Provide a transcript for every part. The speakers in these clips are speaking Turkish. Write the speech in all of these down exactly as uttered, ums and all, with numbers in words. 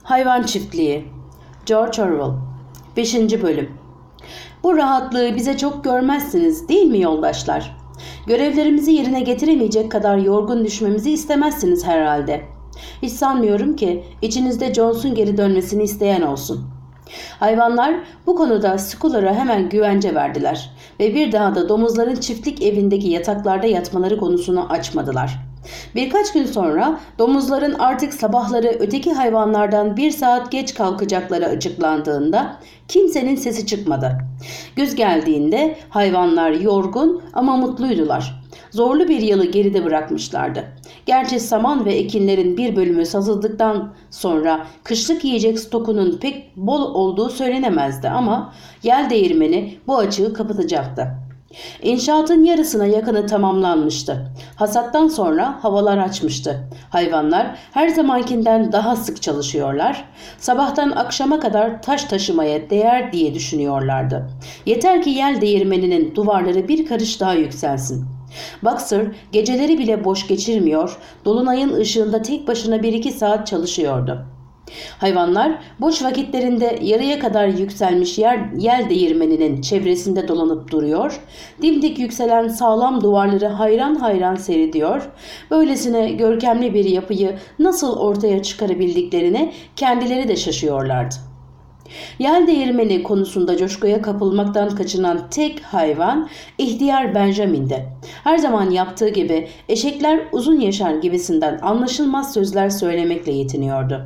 Hayvan Çiftliği George Orwell beşinci Bölüm Bu rahatlığı bize çok görmezsiniz değil mi yoldaşlar? Görevlerimizi yerine getiremeyecek kadar yorgun düşmemizi istemezsiniz herhalde. Hiç sanmıyorum ki içinizde Jones'un geri dönmesini isteyen olsun. Hayvanlar bu konuda Skuller'a hemen güvence verdiler ve bir daha da domuzların çiftlik evindeki yataklarda yatmaları konusunu açmadılar. Birkaç gün sonra domuzların artık sabahları öteki hayvanlardan bir saat geç kalkacakları açıklandığında kimsenin sesi çıkmadı. Güz geldiğinde hayvanlar yorgun ama mutluydular. Zorlu bir yılı geride bırakmışlardı. Gerçi saman ve ekinlerin bir bölümü sazıldıktan sonra kışlık yiyecek stokunun pek bol olduğu söylenemezdi ama yel değirmeni bu açığı kapatacaktı. İnşaatın yarısına yakını tamamlanmıştı. Hasattan sonra havalar açmıştı. Hayvanlar her zamankinden daha sık çalışıyorlar. Sabahtan akşama kadar taş taşımaya değer diye düşünüyorlardı. Yeter ki yel değirmeninin duvarları bir karış daha yükselsin. Boxer geceleri bile boş geçirmiyor, dolunayın ışığında tek başına bir iki saat çalışıyordu. Hayvanlar boş vakitlerinde yarıya kadar yükselmiş yer, yel değirmeninin çevresinde dolanıp duruyor, dimdik yükselen sağlam duvarları hayran hayran seyrediyor, böylesine görkemli bir yapıyı nasıl ortaya çıkarabildiklerine kendileri de şaşıyorlardı. Yel değirmeni konusunda coşkuya kapılmaktan kaçınan tek hayvan ihtiyar Benjamin'di. Her zaman yaptığı gibi eşekler uzun yaşar gibisinden anlaşılmaz sözler söylemekle yetiniyordu.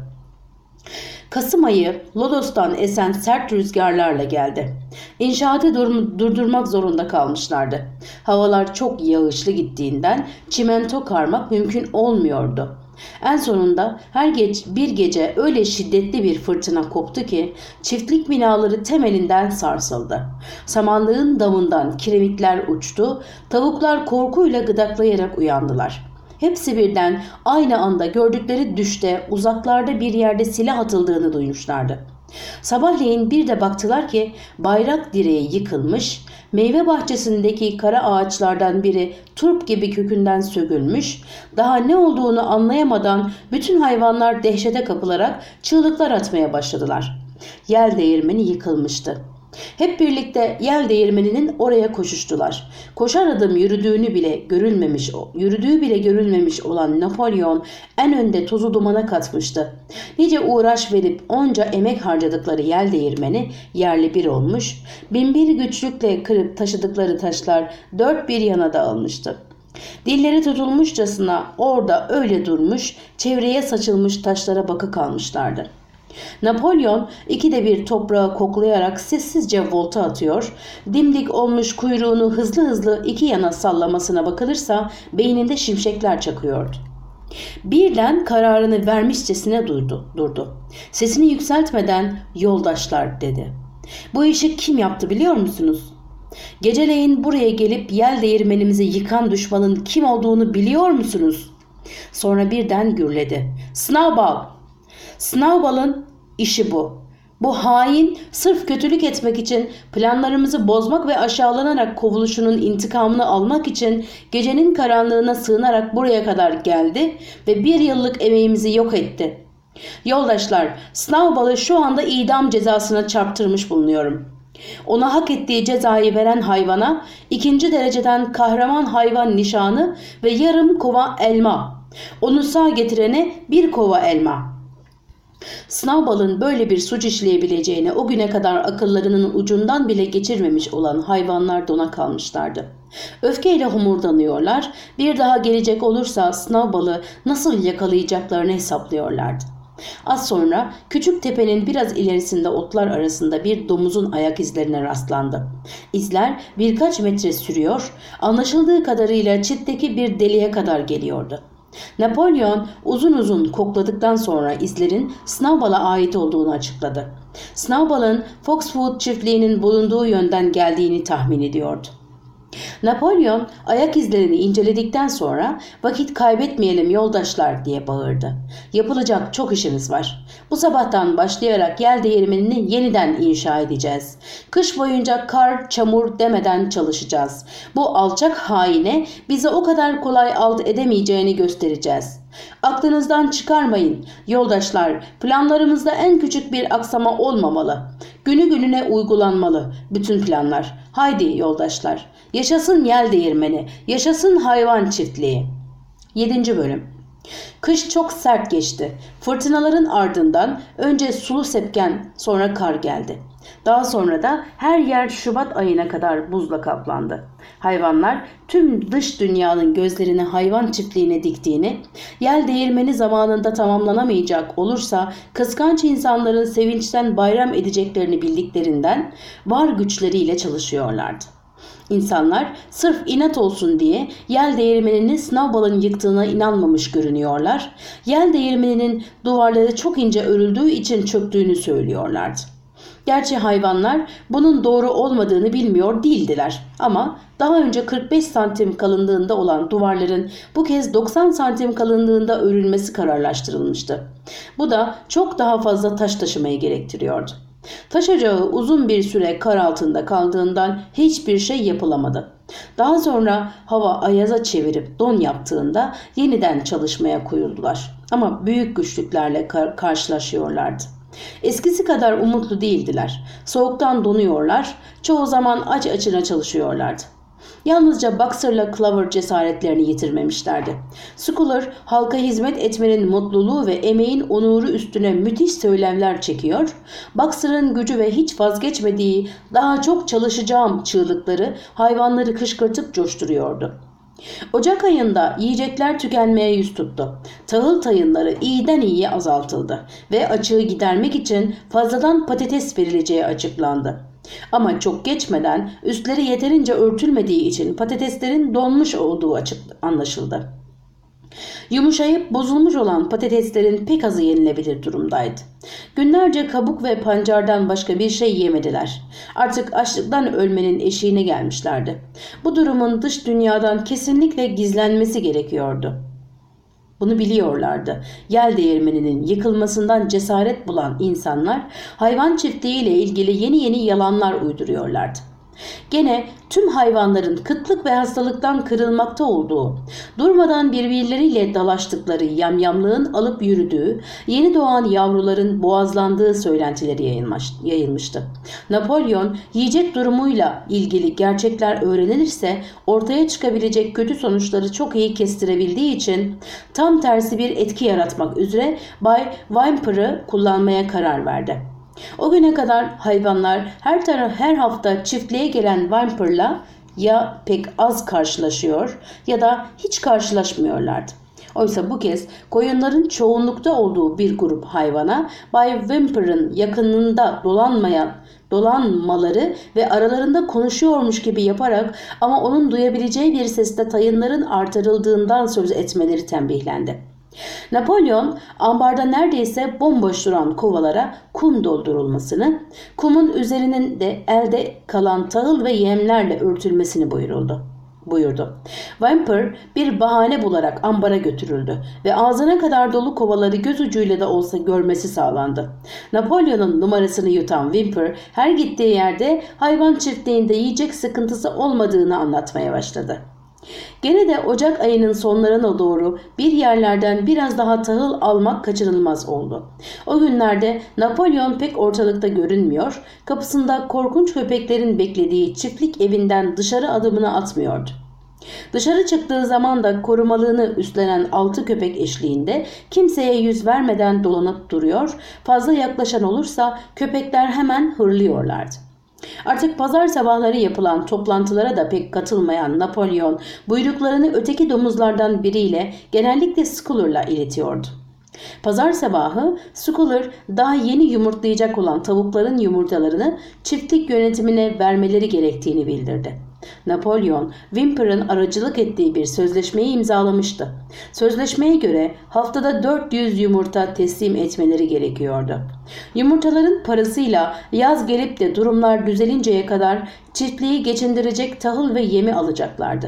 Kasım ayı Lodos'tan esen sert rüzgarlarla geldi. İnşaatı dur- durdurmak zorunda kalmışlardı. Havalar çok yağışlı gittiğinden çimento karmak mümkün olmuyordu. En sonunda her gece, bir gece öyle şiddetli bir fırtına koptu ki çiftlik binaları temelinden sarsıldı. Samanlığın damından kiremitler uçtu, tavuklar korkuyla gıdaklayarak uyandılar. Hepsi birden aynı anda gördükleri düşte uzaklarda bir yerde silah atıldığını duymuşlardı. Sabahleyin bir de baktılar ki bayrak direği yıkılmış, meyve bahçesindeki kara ağaçlardan biri turp gibi kökünden sökülmüş, daha ne olduğunu anlayamadan bütün hayvanlar dehşete kapılarak çığlıklar atmaya başladılar. Yel değirmeni yıkılmıştı. Hep birlikte yel değirmeninin oraya koşuştular. Koşar adım yürüdüğünü bile görülmemiş, yürüdüğü bile görülmemiş olan Napolyon en önde tozu dumana katmıştı. Nice uğraş verip onca emek harcadıkları yel değirmeni yerli bir olmuş, binbir güçlükle kırıp taşıdıkları taşlar dört bir yana dağılmıştı. Dilleri tutulmuşçasına orada öyle durmuş, çevreye saçılmış taşlara bakı kalmışlardı. Napolyon ikide bir toprağı koklayarak sessizce volta atıyor, dimdik olmuş kuyruğunu hızlı hızlı iki yana sallamasına bakılırsa beyninde şimşekler çakıyordu. Birden kararını vermişçesine durdu, durdu. Sesini yükseltmeden "Yoldaşlar" dedi. "Bu işi kim yaptı biliyor musunuz? Geceleyin buraya gelip yel değirmenimizi yıkan düşmanın kim olduğunu biliyor musunuz?" Sonra birden gürledi. "Snowball! Snowball'ın işi bu. Bu hain sırf kötülük etmek için, planlarımızı bozmak ve aşağılanarak kovuluşunun intikamını almak için gecenin karanlığına sığınarak buraya kadar geldi ve bir yıllık emeğimizi yok etti. Yoldaşlar, Snowball'ı şu anda idam cezasına çarptırmış bulunuyorum. Ona hak ettiği cezayı veren hayvana ikinci dereceden kahraman hayvan nişanı ve yarım kova elma. Onu sağ getirene bir kova elma." Snowball'ın böyle bir suç işleyebileceğini o güne kadar akıllarının ucundan bile geçirmemiş olan hayvanlar dona kalmışlardı. Öfkeyle homurdanıyorlar, bir daha gelecek olursa Snowball'ı nasıl yakalayacaklarını hesaplıyorlardı. Az sonra küçük tepenin biraz ilerisinde otlar arasında bir domuzun ayak izlerine rastlandı. İzler birkaç metre sürüyor, anlaşıldığı kadarıyla çitteki bir deliğe kadar geliyordu. Napolyon uzun uzun kokladıktan sonra izlerin Snowball'a ait olduğunu açıkladı. Snowball'ın Foxwood çiftliğinin bulunduğu yönden geldiğini tahmin ediyordu. Napolyon ayak izlerini inceledikten sonra "Vakit kaybetmeyelim yoldaşlar" diye bağırdı. "Yapılacak çok işimiz var. Bu sabahtan başlayarak yel değirmenini yeniden inşa edeceğiz. Kış boyunca kar, çamur demeden çalışacağız. Bu alçak haine bizi o kadar kolay alt edemeyeceğini göstereceğiz. Aklınızdan çıkarmayın. Yoldaşlar, planlarımızda en küçük bir aksama olmamalı. Günü gününe uygulanmalı bütün planlar. Haydi yoldaşlar. Yaşasın yel değirmeni, yaşasın hayvan çiftliği. Yedinci bölüm. Kış çok sert geçti. Fırtınaların ardından önce sulu sepken, sonra kar geldi. Daha sonra da her yer Şubat ayına kadar buzla kaplandı. Hayvanlar tüm dış dünyanın gözlerini hayvan çiftliğine diktiğini, yel değirmeni zamanında tamamlanamayacak olursa kıskanç insanların sevinçten bayram edeceklerini bildiklerinden var güçleriyle çalışıyorlardı. İnsanlar sırf inat olsun diye yel değirmenini Snowball'ın yıktığına inanmamış görünüyorlar. Yel değirmeninin duvarları çok ince örüldüğü için çöktüğünü söylüyorlardı. Gerçi hayvanlar bunun doğru olmadığını bilmiyor değildiler ama daha önce kırk beş santim kalınlığında olan duvarların bu kez doksan santim kalınlığında örülmesi kararlaştırılmıştı. Bu da çok daha fazla taş taşımayı gerektiriyordu. Taş ocağı uzun bir süre kar altında kaldığından hiçbir şey yapılamadı. Daha sonra hava ayaza çevirip don yaptığında yeniden çalışmaya koyuldular. Ama büyük güçlüklerle kar- karşılaşıyorlardı. Eskisi kadar umutlu değildiler. Soğuktan donuyorlar, çoğu zaman aç açına çalışıyorlardı. Yalnızca Boxer'la Clover cesaretlerini yitirmemişlerdi. Schuyler halka hizmet etmenin mutluluğu ve emeğin onuru üstüne müthiş söylemler çekiyor. Boxer'ın gücü ve hiç vazgeçmediği daha çok çalışacağım çığlıkları hayvanları kışkırtıp coşturuyordu. Ocak ayında yiyecekler tükenmeye yüz tuttu. Tahıl tayınları iyiden iyiye azaltıldı ve açığı gidermek için fazladan patates verileceği açıklandı. Ama çok geçmeden üstleri yeterince örtülmediği için patateslerin donmuş olduğu açık anlaşıldı. Yumuşayıp bozulmuş olan patateslerin pek azı yenilebilir durumdaydı. Günlerce kabuk ve pancardan başka bir şey yemediler. Artık açlıktan ölmenin eşiğine gelmişlerdi. Bu durumun dış dünyadan kesinlikle gizlenmesi gerekiyordu. Bunu biliyorlardı. Yel değirmeninin yıkılmasından cesaret bulan insanlar hayvan çiftliğiyle ilgili yeni yeni yalanlar uyduruyorlardı. Gene tüm hayvanların kıtlık ve hastalıktan kırılmakta olduğu, durmadan birbirleriyle dalaştıkları yamyamlığın alıp yürüdüğü, yeni doğan yavruların boğazlandığı söylentileri yayılmıştı. Napolyon yiyecek durumuyla ilgili gerçekler öğrenilirse ortaya çıkabilecek kötü sonuçları çok iyi kestirebildiği için tam tersi bir etki yaratmak üzere Bay Whymper'ı kullanmaya karar verdi. O güne kadar hayvanlar her taraf her hafta çiftliğe gelen Whymper'la ya pek az karşılaşıyor ya da hiç karşılaşmıyorlardı. Oysa bu kez koyunların çoğunlukta olduğu bir grup hayvana Bay Whymper'ın yakınında dolanmayan dolanmaları ve aralarında konuşuyormuş gibi yaparak ama onun duyabileceği bir sesle tayınların artırıldığından söz etmeleri tembihlendi. Napolyon ambarda neredeyse bomboş duran kovalara kum doldurulmasını, kumun üzerinin de elde kalan tahıl ve yemlerle örtülmesini buyuruldu. buyurdu. Whymper bir bahane bularak ambara götürüldü ve ağzına kadar dolu kovaları göz ucuyla da olsa görmesi sağlandı. Napolyon'un numarasını yutan Whymper her gittiği yerde hayvan çiftliğinde yiyecek sıkıntısı olmadığını anlatmaya başladı. Gene de Ocak ayının sonlarına doğru bir yerlerden biraz daha tahıl almak kaçınılmaz oldu. O günlerde Napolyon pek ortalıkta görünmüyor, kapısında korkunç köpeklerin beklediği çiftlik evinden dışarı adımını atmıyordu. Dışarı çıktığı zaman da korumalığını üstlenen altı köpek eşliğinde kimseye yüz vermeden dolanıp duruyor, fazla yaklaşan olursa köpekler hemen hırlıyorlardı. Artık pazar sabahları yapılan toplantılara da pek katılmayan Napolyon buyruklarını öteki domuzlardan biriyle genellikle Schuyler'la iletiyordu. Pazar sabahı Schuyler daha yeni yumurtlayacak olan tavukların yumurtalarını çiftlik yönetimine vermeleri gerektiğini bildirdi. Napolyon, Whymper'ın aracılık ettiği bir sözleşmeyi imzalamıştı. Sözleşmeye göre haftada dört yüz yumurta teslim etmeleri gerekiyordu. Yumurtaların parasıyla yaz gelip de durumlar düzelinceye kadar çiftliği geçindirecek tahıl ve yemi alacaklardı.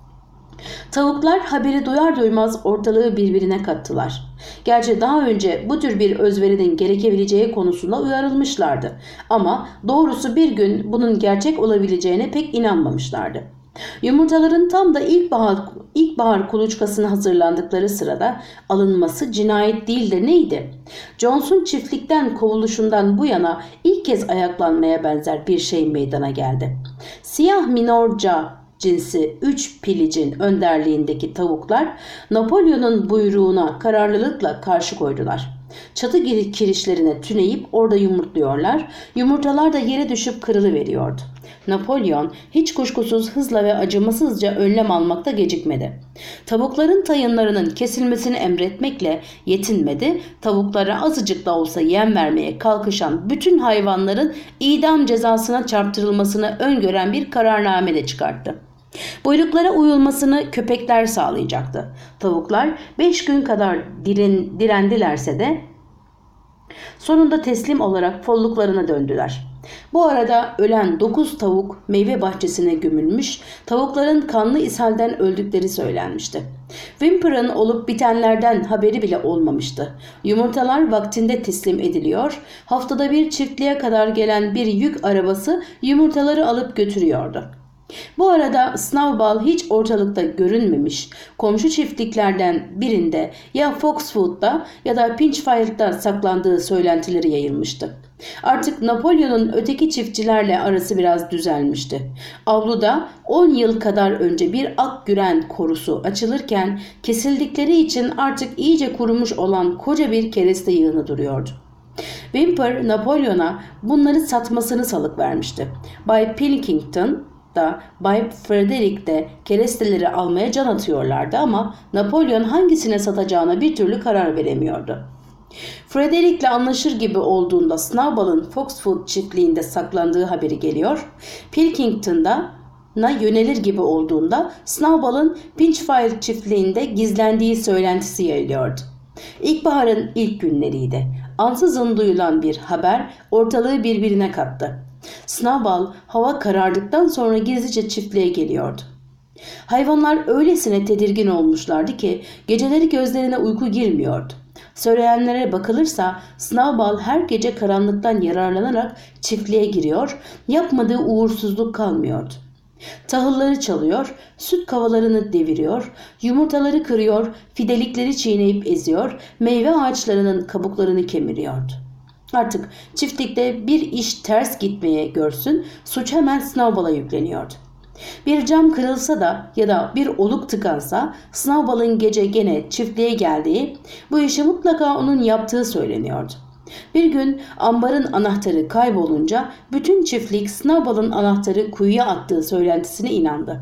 Tavuklar haberi duyar duymaz ortalığı birbirine kattılar. Gerçi daha önce bu tür bir özverinin gerekebileceği konusunda uyarılmışlardı. Ama doğrusu bir gün bunun gerçek olabileceğine pek inanmamışlardı. Yumurtaların tam da ilkbahar, ilkbahar kuluçkasına hazırlandıkları sırada alınması cinayet değil de neydi? Jones'un çiftlikten kovuluşundan bu yana ilk kez ayaklanmaya benzer bir şey meydana geldi. Siyah minorca cinsi üç pilicin önderliğindeki tavuklar Napolyon'un buyruğuna kararlılıkla karşı koydular. Çatı kirişlerine tüneyip orada yumurtluyorlar, yumurtalar da yere düşüp kırılıveriyordu. Napolyon hiç kuşkusuz hızla ve acımasızca önlem almakta gecikmedi. Tavukların tayınlarının kesilmesini emretmekle yetinmedi, tavuklara azıcık da olsa yem vermeye kalkışan bütün hayvanların idam cezasına çarptırılmasını öngören bir kararname de çıkarttı. Buyruklara uyulmasını köpekler sağlayacaktı. Tavuklar beş gün kadar diren, direndilerse de sonunda teslim olarak folluklarına döndüler. Bu arada ölen dokuz tavuk meyve bahçesine gömülmüş, tavukların kanlı ishalden öldükleri söylenmişti. Whymper'ın olup bitenlerden haberi bile olmamıştı. Yumurtalar vaktinde teslim ediliyor, haftada bir çiftliğe kadar gelen bir yük arabası yumurtaları alıp götürüyordu. Bu arada Snowball hiç ortalıkta görünmemiş, komşu çiftliklerden birinde ya Foxwood'da ya da Pinchfield'da saklandığı söylentileri yayılmıştı. Artık Napolyon'un öteki çiftçilerle arası biraz düzelmişti. Avluda on yıl kadar önce bir akgüren korusu açılırken kesildikleri için artık iyice kurumuş olan koca bir kereste yığını duruyordu. Whymper Napolyon'a bunları satmasını salık vermişti. Bay Pilkington da Bay Frederick de keresteleri almaya can atıyorlardı ama Napolyon hangisine satacağına bir türlü karar veremiyordu. Frederick'le anlaşır gibi olduğunda Snowball'ın Foxwood çiftliğinde saklandığı haberi geliyor. Pilkington'da na yönelir gibi olduğunda Snowball'ın Pinchfield çiftliğinde gizlendiği söylentisi yayılıyordu. İlkbaharın ilk günleriydi. Ansızın duyulan bir haber ortalığı birbirine kattı. Snowball hava karardıktan sonra gizlice çiftliğe geliyordu. Hayvanlar öylesine tedirgin olmuşlardı ki geceleri gözlerine uyku girmiyordu. Söyleyenlere bakılırsa Snowball her gece karanlıktan yararlanarak çiftliğe giriyor, yapmadığı uğursuzluk kalmıyordu. Tahılları çalıyor, süt kavalarını deviriyor, yumurtaları kırıyor, fidelikleri çiğneyip eziyor, meyve ağaçlarının kabuklarını kemiriyordu. Artık çiftlikte bir iş ters gitmeye görsün, suç hemen Snowball'a yükleniyordu. Bir cam kırılsa da ya da bir oluk tıkansa Snowball'ın gece gene çiftliğe geldiği, bu işi mutlaka onun yaptığı söyleniyordu. Bir gün ambarın anahtarı kaybolunca bütün çiftlik Snowball'ın anahtarı kuyuya attığı söylentisine inandı.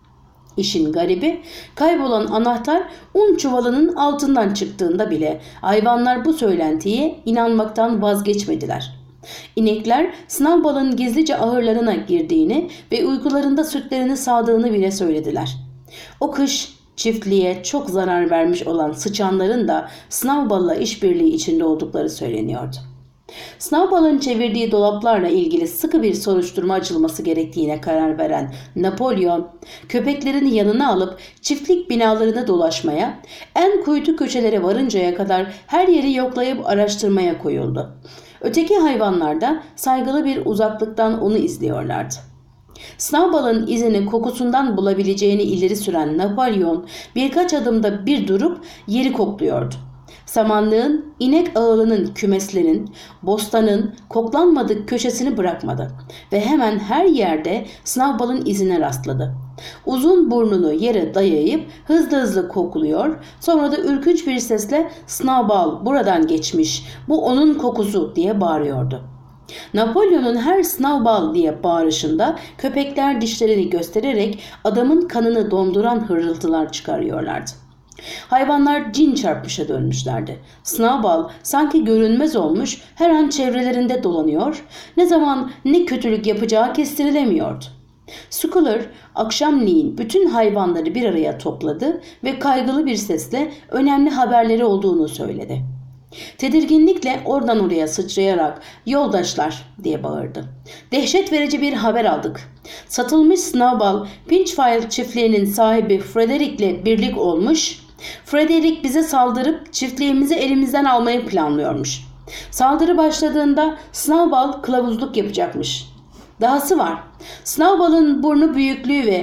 İşin garibi, kaybolan anahtar un çuvalının altından çıktığında bile hayvanlar bu söylentiye inanmaktan vazgeçmediler. İnekler Snowball'ın gizlice ahırlarına girdiğini ve uykularında sütlerini sağdığını bile söylediler. O kış çiftliğe çok zarar vermiş olan sıçanların da Snowball'la işbirliği içinde oldukları söyleniyordu. Snowball'ın çevirdiği dolaplarla ilgili sıkı bir soruşturma açılması gerektiğine karar veren Napolyon, köpeklerini yanına alıp çiftlik binalarını dolaşmaya, en kuytu köşelere varıncaya kadar her yeri yoklayıp araştırmaya koyuldu. Öteki hayvanlar da saygılı bir uzaklıktan onu izliyorlardı. Snowball'ın izini kokusundan bulabileceğini ileri süren Napolyon birkaç adımda bir durup yeri kokluyordu. Samanlığın, inek ağılının, kümeslerin, bostanın koklanmadık köşesini bırakmadı ve hemen her yerde Snowball'ın izine rastladı. Uzun burnunu yere dayayıp hızlı hızlı kokluyor, sonra da ürkünç bir sesle "Snowball buradan geçmiş, bu onun kokusu" diye bağırıyordu. Napolyon'un her Snowball diye bağırışında köpekler dişlerini göstererek adamın kanını donduran hırıltılar çıkarıyorlardı. Hayvanlar cin çarpmışa dönmüşlerdi. Snowball sanki görünmez olmuş, her an çevrelerinde dolanıyor, ne zaman ne kötülük yapacağı kestirilemiyordu. Squealer akşamleyin bütün hayvanları bir araya topladı ve kaygılı bir sesle önemli haberleri olduğunu söyledi. Tedirginlikle oradan oraya sıçrayarak "Yoldaşlar!" diye bağırdı. "Dehşet verici bir haber aldık. Satılmış Snowball, Pinchfield çiftliğinin sahibi Frederick'le birlik olmuş. Frederick bize saldırıp çiftliğimizi elimizden almayı planlıyormuş. Saldırı başladığında Snowball kılavuzluk yapacakmış. Dahası var. Snowball'ın burnu büyüklüğü ve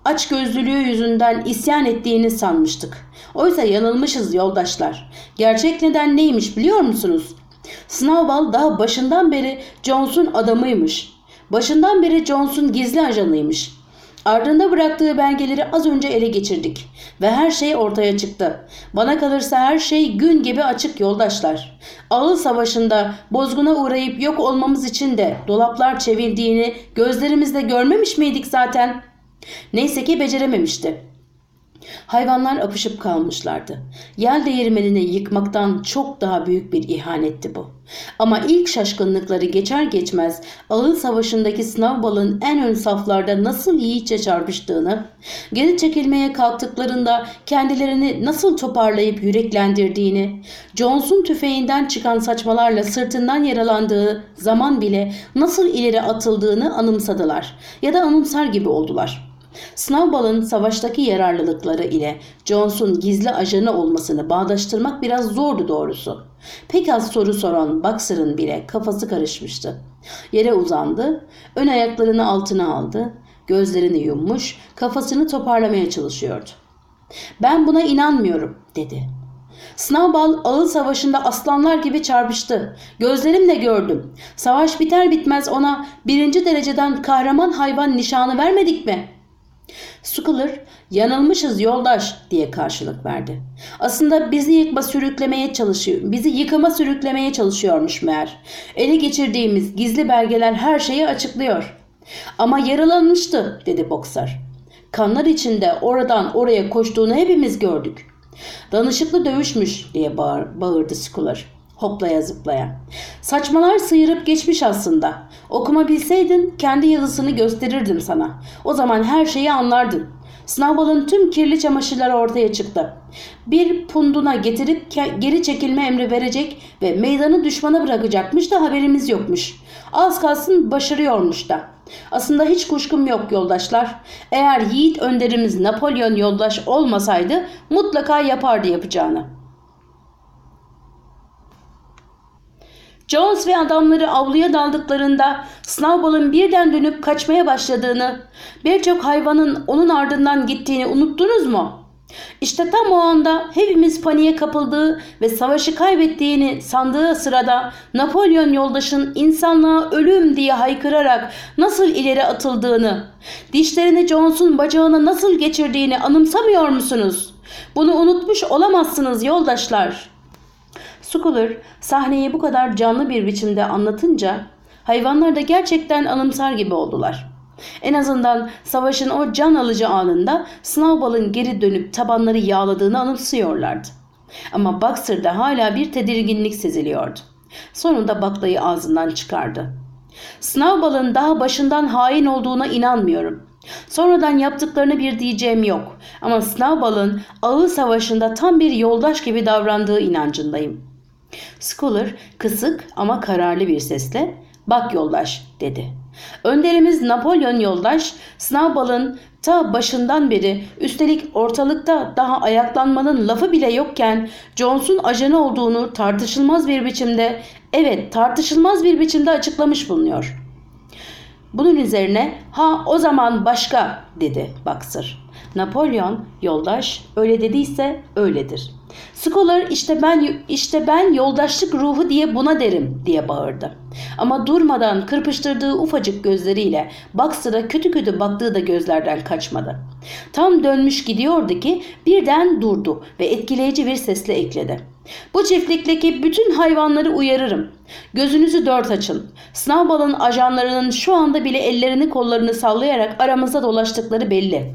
açgözlülüğü yüzünden isyan ettiğini sanmıştık. Oysa yanılmışız yoldaşlar. Gerçek neden neymiş biliyor musunuz? Snowball daha başından beri Jones'un adamıymış. Başından beri Jones'un gizli ajanıymış. Ardında bıraktığı belgeleri az önce ele geçirdik ve her şey ortaya çıktı. Bana kalırsa her şey gün gibi açık yoldaşlar. Ağıl Savaşı'nda bozguna uğrayıp yok olmamız için de dolaplar çevirdiğini gözlerimizle görmemiş miydik zaten? Neyse ki becerememişti. Hayvanlar apışıp kalmışlardı. Yel değirmenini yıkmaktan çok daha büyük bir ihanetti bu. Ama ilk şaşkınlıkları geçer geçmez Ağıl Savaşı'ndaki Snowball'ın en ön saflarda nasıl yiğitçe çarpıştığını, geri çekilmeye kalktıklarında kendilerini nasıl toparlayıp yüreklendirdiğini, Jones'un tüfeğinden çıkan saçmalarla sırtından yaralandığı zaman bile nasıl ileri atıldığını anımsadılar ya da anımsar gibi oldular. Snowball'ın savaştaki yararlılıkları ile Jones'un gizli ajanı olmasını bağdaştırmak biraz zordu doğrusu. Pek az soru soran Boxer'ın bile kafası karışmıştı. Yere uzandı, ön ayaklarını altına aldı, gözlerini yummuş, kafasını toparlamaya çalışıyordu. "Ben buna inanmıyorum," dedi. "Snowball Ağıl Savaşı'nda aslanlar gibi çarpıştı. Gözlerimle gördüm. Savaş biter bitmez ona birinci dereceden kahraman hayvan nişanı vermedik mi?" Sculler, "Yanılmışız yoldaş," diye karşılık verdi. "Aslında bizi yıkma sürüklemeye çalışıyor, bizi yıkıma sürüklemeye çalışıyormuş meğer. Ele geçirdiğimiz gizli belgeler her şeyi açıklıyor." "Ama yaralanmıştı," dedi Boxer. "Kanlar içinde oradan oraya koştuğunu hepimiz gördük." "Danışıklı dövüşmüş," diye bağır, bağırdı Sculler, hoplaya zıplaya. "Saçmalar sıyırıp geçmiş aslında. Okuma bilseydin kendi yazısını gösterirdim sana. O zaman her şeyi anlardın." Snowball'ın tüm kirli çamaşırları ortaya çıktı. Bir punduna getirip geri çekilme emri verecek ve meydanı düşmana bırakacakmış da haberimiz yokmuş. Az kalsın başarıyormuş da. Aslında hiç kuşkum yok yoldaşlar. Eğer yiğit önderimiz Napolyon yoldaş olmasaydı mutlaka yapardı yapacağını. Jones ve adamları avluya daldıklarında Snowball'ın birden dönüp kaçmaya başladığını, birçok hayvanın onun ardından gittiğini unuttunuz mu? İşte tam o anda hepimiz paniğe kapıldığı ve savaşı kaybettiğini sandığı sırada Napolyon yoldaşın insanlığa ölüm diye haykırarak nasıl ileri atıldığını, dişlerini Jones'un bacağına nasıl geçirdiğini anımsamıyor musunuz? Bunu unutmuş olamazsınız yoldaşlar. Sculler sahneyi bu kadar canlı bir biçimde anlatınca hayvanlar da gerçekten anımsar gibi oldular. En azından savaşın o can alıcı anında Snowball'ın geri dönüp tabanları yağladığını anımsıyorlardı. Ama Boxer'da hala bir tedirginlik seziliyordu. Sonunda baklayı ağzından çıkardı. "Snowball'ın daha başından hain olduğuna inanmıyorum. Sonradan yaptıklarını bir diyeceğim yok. Ama Snowball'ın Ağıl Savaşı'nda tam bir yoldaş gibi davrandığı inancındayım." Sculler kısık ama kararlı bir sesle "Bak yoldaş," dedi. "Önderimiz Napolyon yoldaş Snowball'ın ta başından beri, üstelik ortalıkta daha ayaklanmanın lafı bile yokken Jones'un ajanı olduğunu tartışılmaz bir biçimde, evet tartışılmaz bir biçimde açıklamış bulunuyor." Bunun üzerine "Ha o zaman başka," dedi Boxer. "Napolyon yoldaş öyle dediyse öyledir." Sculler işte ben işte ben yoldaşlık ruhu diye buna derim diye bağırdı. Ama durmadan kırpıştırdığı ufacık gözleriyle Boxer'a kötü kötü baktığı da gözlerden kaçmadı. Tam dönmüş gidiyordu ki birden durdu ve etkileyici bir sesle ekledi. "Bu çiftlikteki bütün hayvanları uyarırım. Gözünüzü dört açın. Snowball'ın ajanlarının şu anda bile ellerini kollarını sallayarak aramızda dolaştıkları belli."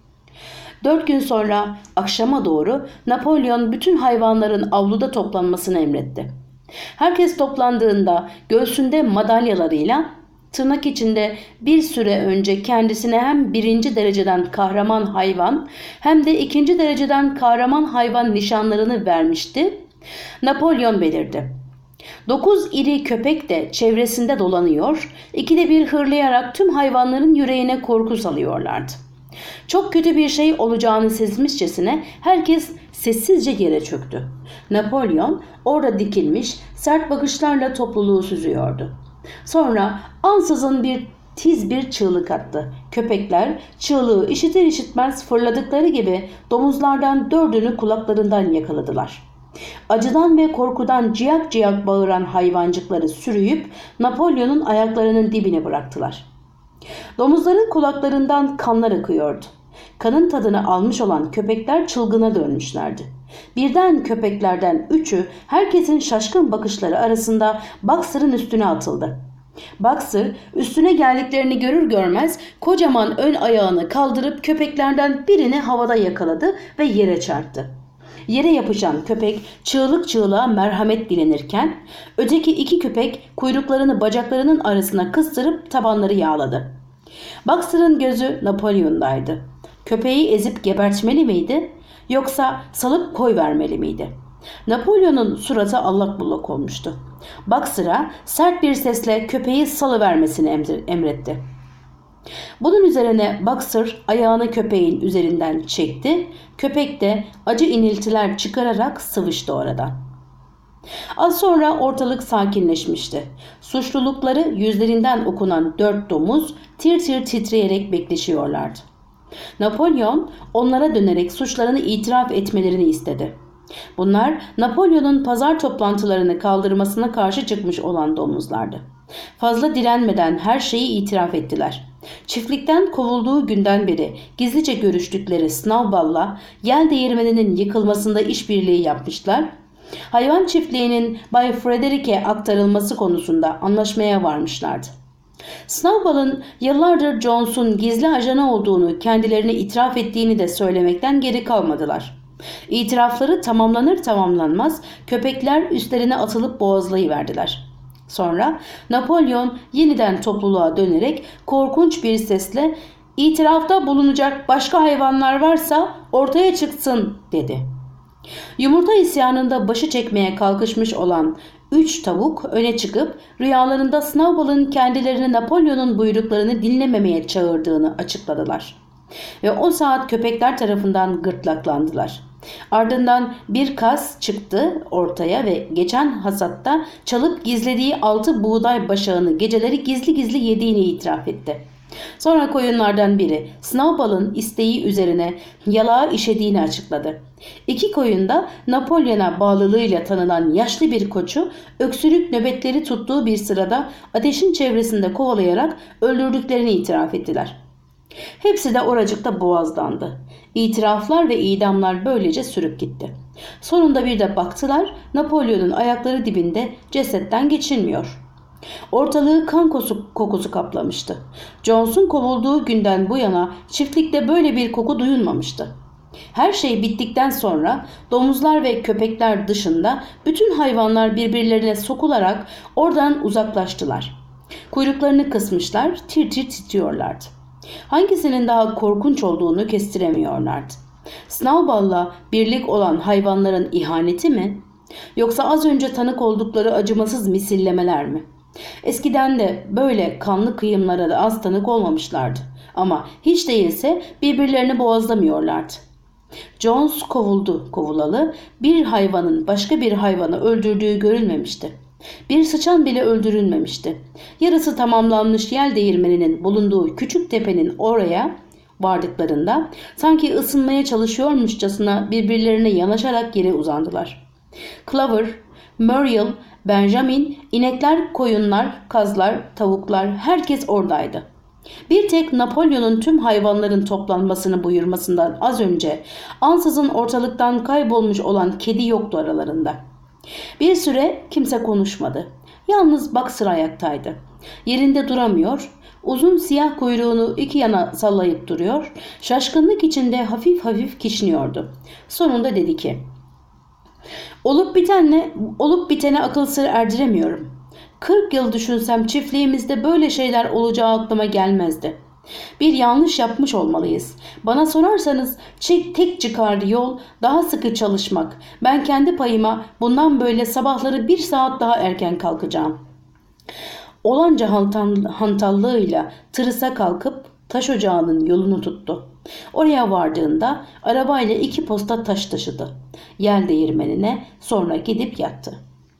Dört gün sonra akşama doğru Napolyon bütün hayvanların avluda toplanmasını emretti. Herkes toplandığında göğsünde madalyalarıyla, tırnak içinde bir süre önce kendisine hem birinci dereceden kahraman hayvan hem de ikinci dereceden kahraman hayvan nişanlarını vermişti, Napolyon belirdi. Dokuz iri köpek de çevresinde dolanıyor, ikide bir hırlayarak tüm hayvanların yüreğine korku salıyorlardı. Çok kötü bir şey olacağını sezmişçesine herkes sessizce yere çöktü. Napolyon orada dikilmiş, sert bakışlarla topluluğu süzüyordu. Sonra ansızın bir tiz bir çığlık attı. Köpekler çığlığı işitir işitmez fırladıkları gibi domuzlardan dördünü kulaklarından yakaladılar. Acıdan ve korkudan ciyak ciyak bağıran hayvancıkları sürüyüp Napolyon'un ayaklarının dibine bıraktılar. Domuzların kulaklarından kanlar akıyordu. Kanın tadını almış olan köpekler çılgına dönmüşlerdi. Birden köpeklerden üçü herkesin şaşkın bakışları arasında Boxer'ın üstüne atıldı. Boxer üstüne geldiklerini görür görmez kocaman ön ayağını kaldırıp köpeklerden birini havada yakaladı ve yere çarptı. Yere yapışan köpek çığlık çığlığa merhamet dilenirken öteki iki köpek kuyruklarını bacaklarının arasına kıstırıp tabanları yağladı. Boxer'ın gözü Napolyon'daydı. Köpeği ezip gebertmeli miydi yoksa salıp koyvermeli miydi? Napolyon'un suratı allak bullak olmuştu. Boxer'a sert bir sesle köpeği salıvermesini emretti. Bunun üzerine Boxer ayağını köpeğin üzerinden çekti. Köpek de acı iniltiler çıkararak sıvıştı oradan. Az sonra ortalık sakinleşmişti. Suçlulukları yüzlerinden okunan dört domuz tir tir titreyerek bekleşiyorlardı. Napolyon onlara dönerek suçlarını itiraf etmelerini istedi. Bunlar Napolyon'un pazar toplantılarını kaldırmasına karşı çıkmış olan domuzlardı. Fazla direnmeden her şeyi itiraf ettiler. Çiftlikten kovulduğu günden beri gizlice görüştükleri Snowball'la yel değirmeninin yıkılmasında işbirliği yapmışlar. Hayvan çiftliğinin Bay Frederick'e aktarılması konusunda anlaşmaya varmışlardı. Snowball'ın yıllardır Jones'un gizli ajanı olduğunu kendilerine itiraf ettiğini de söylemekten geri kalmadılar. İtirafları tamamlanır tamamlanmaz köpekler üstlerine atılıp boğazlayıverdiler. Sonra Napolyon yeniden topluluğa dönerek korkunç bir sesle "İtirafta bulunacak başka hayvanlar varsa ortaya çıksın" dedi. Yumurta isyanında başı çekmeye kalkışmış olan üç tavuk öne çıkıp rüyalarında Snowball'ın kendilerini Napolyon'un buyruklarını dinlememeye çağırdığını açıkladılar. Ve o saat köpekler tarafından gırtlaklandılar. Ardından bir kas çıktı ortaya ve geçen hasatta çalıp gizlediği altı buğday başağını geceleri gizli gizli yediğini itiraf etti. Sonra koyunlardan biri Snowball'ın isteği üzerine yalağı işediğini açıkladı. İki koyun da Napolyon'a bağlılığıyla tanınan yaşlı bir koçu öksürük nöbetleri tuttuğu bir sırada ateşin çevresinde kovalayarak öldürdüklerini itiraf ettiler. Hepsi de oracıkta boğazlandı. İtiraflar ve idamlar böylece sürüp gitti. Sonunda bir de baktılar Napolyon'un ayakları dibinde cesetten geçilmiyor. Ortalığı kan kokusu, kokusu kaplamıştı. Jones'un kovulduğu günden bu yana çiftlikte böyle bir koku duyulmamıştı. Her şey bittikten sonra domuzlar ve köpekler dışında bütün hayvanlar birbirlerine sokularak oradan uzaklaştılar. Kuyruklarını kısmışlar, tir tir titriyorlardı. Hangisinin daha korkunç olduğunu kestiremiyorlardı. Snowball'la birlik olan hayvanların ihaneti mi? Yoksa az önce tanık oldukları acımasız misillemeler mi? Eskiden de böyle kanlı kıyımlara da az tanık olmamışlardı. Ama hiç değilse birbirlerini boğazlamıyorlardı. Jones kovuldu kovulalı bir hayvanın başka bir hayvanı öldürdüğü görülmemişti. Bir sıçan bile öldürülmemişti. Yarısı tamamlanmış yel değirmeninin bulunduğu küçük tepenin oraya vardıklarında sanki ısınmaya çalışıyormuşçasına birbirlerine yanaşarak yere uzandılar. Clover, Muriel, Benjamin, inekler, koyunlar, kazlar, tavuklar herkes oradaydı. Bir tek Napolyon'un tüm hayvanların toplanmasını buyurmasından az önce ansızın ortalıktan kaybolmuş olan kedi yoktu aralarında. Bir süre kimse konuşmadı. Yalnız Boxer ayaktaydı. Yerinde duramıyor, uzun siyah kuyruğunu iki yana sallayıp duruyor, şaşkınlık içinde hafif hafif kişniyordu. Sonunda dedi ki: Olup bitenle, olup bitene akıl sır erdiremiyorum. Kırk yıl düşünsem çiftliğimizde böyle şeyler olacağı aklıma gelmezdi. Bir yanlış yapmış olmalıyız. Bana sorarsanız tek çıkardı yol daha sıkı çalışmak. Ben kendi payıma bundan böyle sabahları bir saat daha erken kalkacağım. Olanca hantallığıyla tırısa kalkıp taş ocağının yolunu tuttu. Oraya vardığında arabayla iki posta taş taşıdı. Yel değirmenine sonra gidip yattı.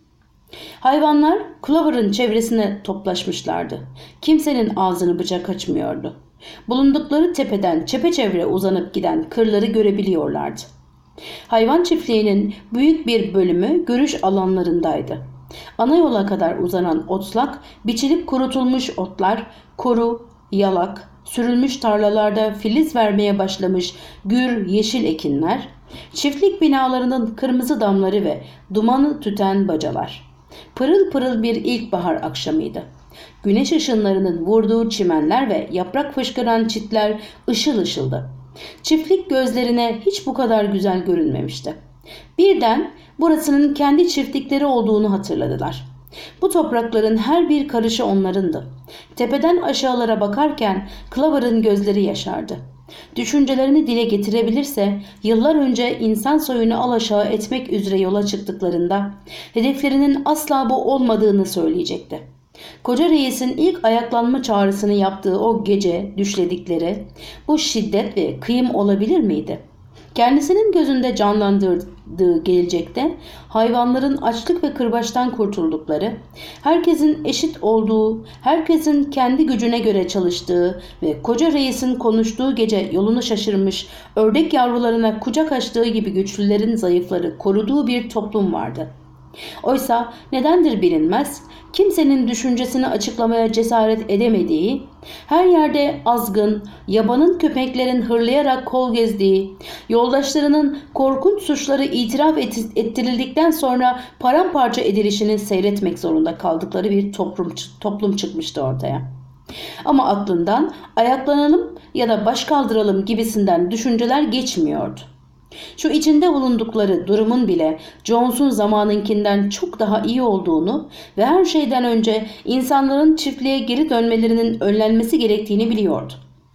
Hayvanlar Clover'ın çevresine toplaşmışlardı. Kimsenin ağzını bıçak açmıyordu. Bulundukları tepeden çepeçevre uzanıp giden kırları görebiliyorlardı. Hayvan çiftliğinin büyük bir bölümü görüş alanlarındaydı. Ana yola kadar uzanan otlak, biçilip kurutulmuş otlar, koru, yalak, sürülmüş tarlalarda filiz vermeye başlamış gür yeşil ekinler, çiftlik binalarının kırmızı damları ve dumanı tüten bacalar. Pırıl pırıl bir ilkbahar akşamıydı. Güneş ışınlarının vurduğu çimenler ve yaprak fışkıran çitler ışıl ışıldı. Çiftlik gözlerine hiç bu kadar güzel görünmemişti. Birden burasının kendi çiftlikleri olduğunu hatırladılar. Bu toprakların her bir karışı onlarındı. Tepeden aşağılara bakarken Clover'ın gözleri yaşardı. Düşüncelerini dile getirebilirse yıllar önce insan soyunu alaşağı etmek üzere yola çıktıklarında hedeflerinin asla bu olmadığını söyleyecekti. Koca reisin ilk ayaklanma çağrısını yaptığı o gece düşledikleri bu şiddet ve kıyım olabilir miydi? Kendisinin gözünde canlandırdığı gelecekte hayvanların açlık ve kırbaçtan kurtuldukları, herkesin eşit olduğu, herkesin kendi gücüne göre çalıştığı ve koca reisin konuştuğu gece yolunu şaşırmış ördek yavrularına kucak açtığı gibi güçlülerin zayıfları koruduğu bir toplum vardı. Oysa nedendir bilinmez, kimsenin düşüncesini açıklamaya cesaret edemediği, her yerde azgın, yabanın köpeklerin hırlayarak kol gezdiği, yoldaşlarının korkunç suçları itiraf ettirildikten sonra paramparça edilişini seyretmek zorunda kaldıkları bir toplum, toplum çıkmıştı ortaya. Ama aklından ayaklanalım ya da baş kaldıralım gibisinden düşünceler geçmiyordu. Şu içinde bulundukları durumun bile Jones'un zamanınkinden çok daha iyi olduğunu ve her şeyden önce insanların çiftliğe geri dönmelerinin önlenmesi gerektiğini biliyordu.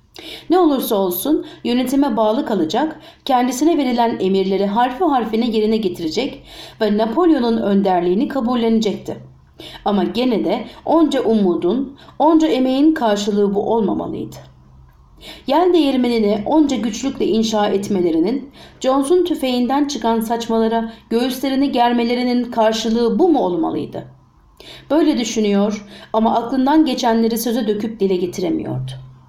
Ne olursa olsun yönetime bağlı kalacak, kendisine verilen emirleri harfi harfine yerine getirecek ve Napolyon'un önderliğini kabullenecekti. Ama gene de onca umudun, onca emeğin karşılığı bu olmamalıydı. Yel değirmenini onca güçlükle inşa etmelerinin, Jones'un tüfeğinden çıkan saçmalara göğüslerini germelerinin karşılığı bu mu olmalıydı? Böyle düşünüyor ama aklından geçenleri söze döküp dile getiremiyordu.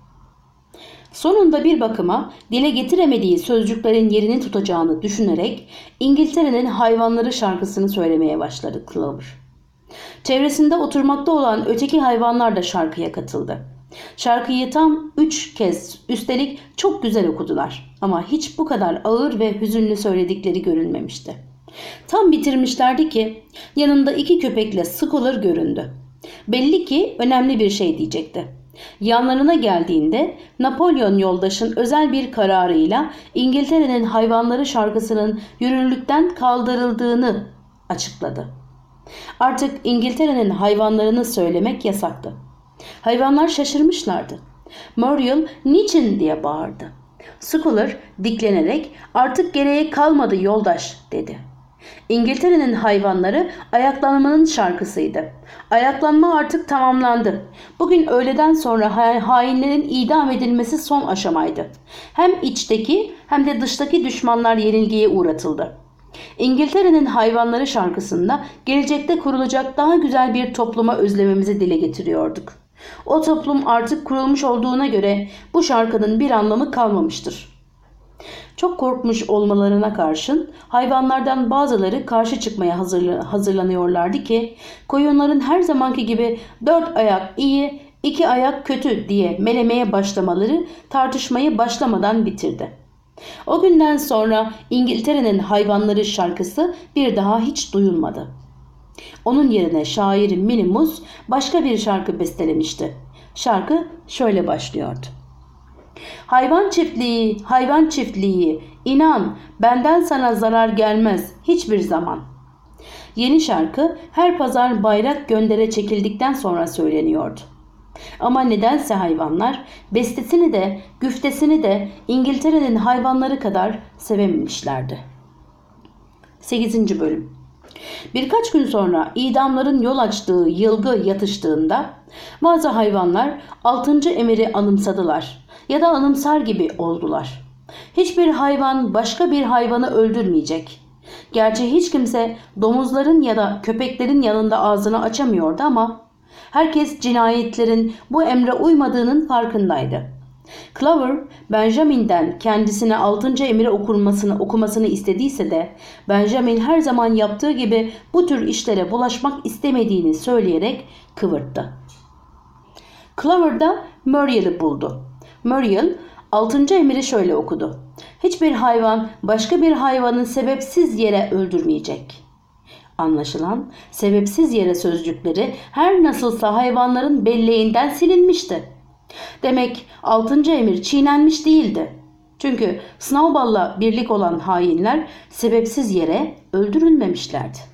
Sonunda bir bakıma dile getiremediği sözcüklerin yerini tutacağını düşünerek İngiltere'nin hayvanları şarkısını söylemeye başladı Clover. Çevresinde oturmakta olan öteki hayvanlar da şarkıya katıldı. Şarkıyı tam üç kez, üstelik çok güzel okudular ama hiç bu kadar ağır ve hüzünlü söyledikleri görülmemişti. Tam bitirmişlerdi ki yanında iki köpekle Squealer göründü. Belli ki önemli bir şey diyecekti. Yanlarına geldiğinde Napolyon yoldaşın özel bir kararıyla İngiltere'nin hayvanları şarkısının yürürlükten kaldırıldığını açıkladı. Artık İngiltere'nin hayvanlarını söylemek yasaktı. Hayvanlar şaşırmışlardı. Muriel niçin diye bağırdı. Squealer diklenerek artık gereği kalmadı yoldaş dedi. İngiltere'nin hayvanları ayaklanmanın şarkısıydı. Ayaklanma artık tamamlandı. Bugün öğleden sonra hainlerin idam edilmesi son aşamaydı. Hem içteki hem de dıştaki düşmanlar yenilgiye uğratıldı. İngiltere'nin hayvanları şarkısında gelecekte kurulacak daha güzel bir topluma özlememizi dile getiriyorduk. O toplum artık kurulmuş olduğuna göre bu şarkının bir anlamı kalmamıştır. Çok korkmuş olmalarına karşın hayvanlardan bazıları karşı çıkmaya hazırlanıyorlardı ki koyunların her zamanki gibi dört ayak iyi, iki ayak kötü diye melemeye başlamaları tartışmayı başlamadan bitirdi. O günden sonra İngiltere'nin hayvanları şarkısı bir daha hiç duyulmadı. Onun yerine şair Minimus başka bir şarkı bestelemişti. Şarkı şöyle başlıyordu. Hayvan çiftliği, hayvan çiftliği, inan benden sana zarar gelmez hiçbir zaman. Yeni şarkı her pazar bayrak göndere çekildikten sonra söyleniyordu. Ama nedense hayvanlar bestesini de güftesini de İngiltere'nin hayvanları kadar sevememişlerdi. sekizinci bölüm. Birkaç gün sonra idamların yol açtığı yılgı yatıştığında bazı hayvanlar altıncı emiri anımsadılar ya da anımsar gibi oldular. Hiçbir hayvan başka bir hayvanı öldürmeyecek. Gerçi hiç kimse domuzların ya da köpeklerin yanında ağzını açamıyordu ama herkes cinayetlerin bu emre uymadığının farkındaydı. Clover, Benjamin'den kendisine altıncı emri okunmasını, okumasını istediyse de Benjamin her zaman yaptığı gibi bu tür işlere bulaşmak istemediğini söyleyerek kıvırttı. Clover da Muriel'i buldu. Muriel altıncı emri şöyle okudu: Hiçbir hayvan başka bir hayvanın sebepsiz yere öldürmeyecek. Anlaşılan sebepsiz yere sözcükleri her nasılsa hayvanların belleğinden silinmişti. Demek altıncı emir çiğnenmiş değildi. Çünkü Snowball'la birlik olan hainler sebepsiz yere öldürülmemişlerdi.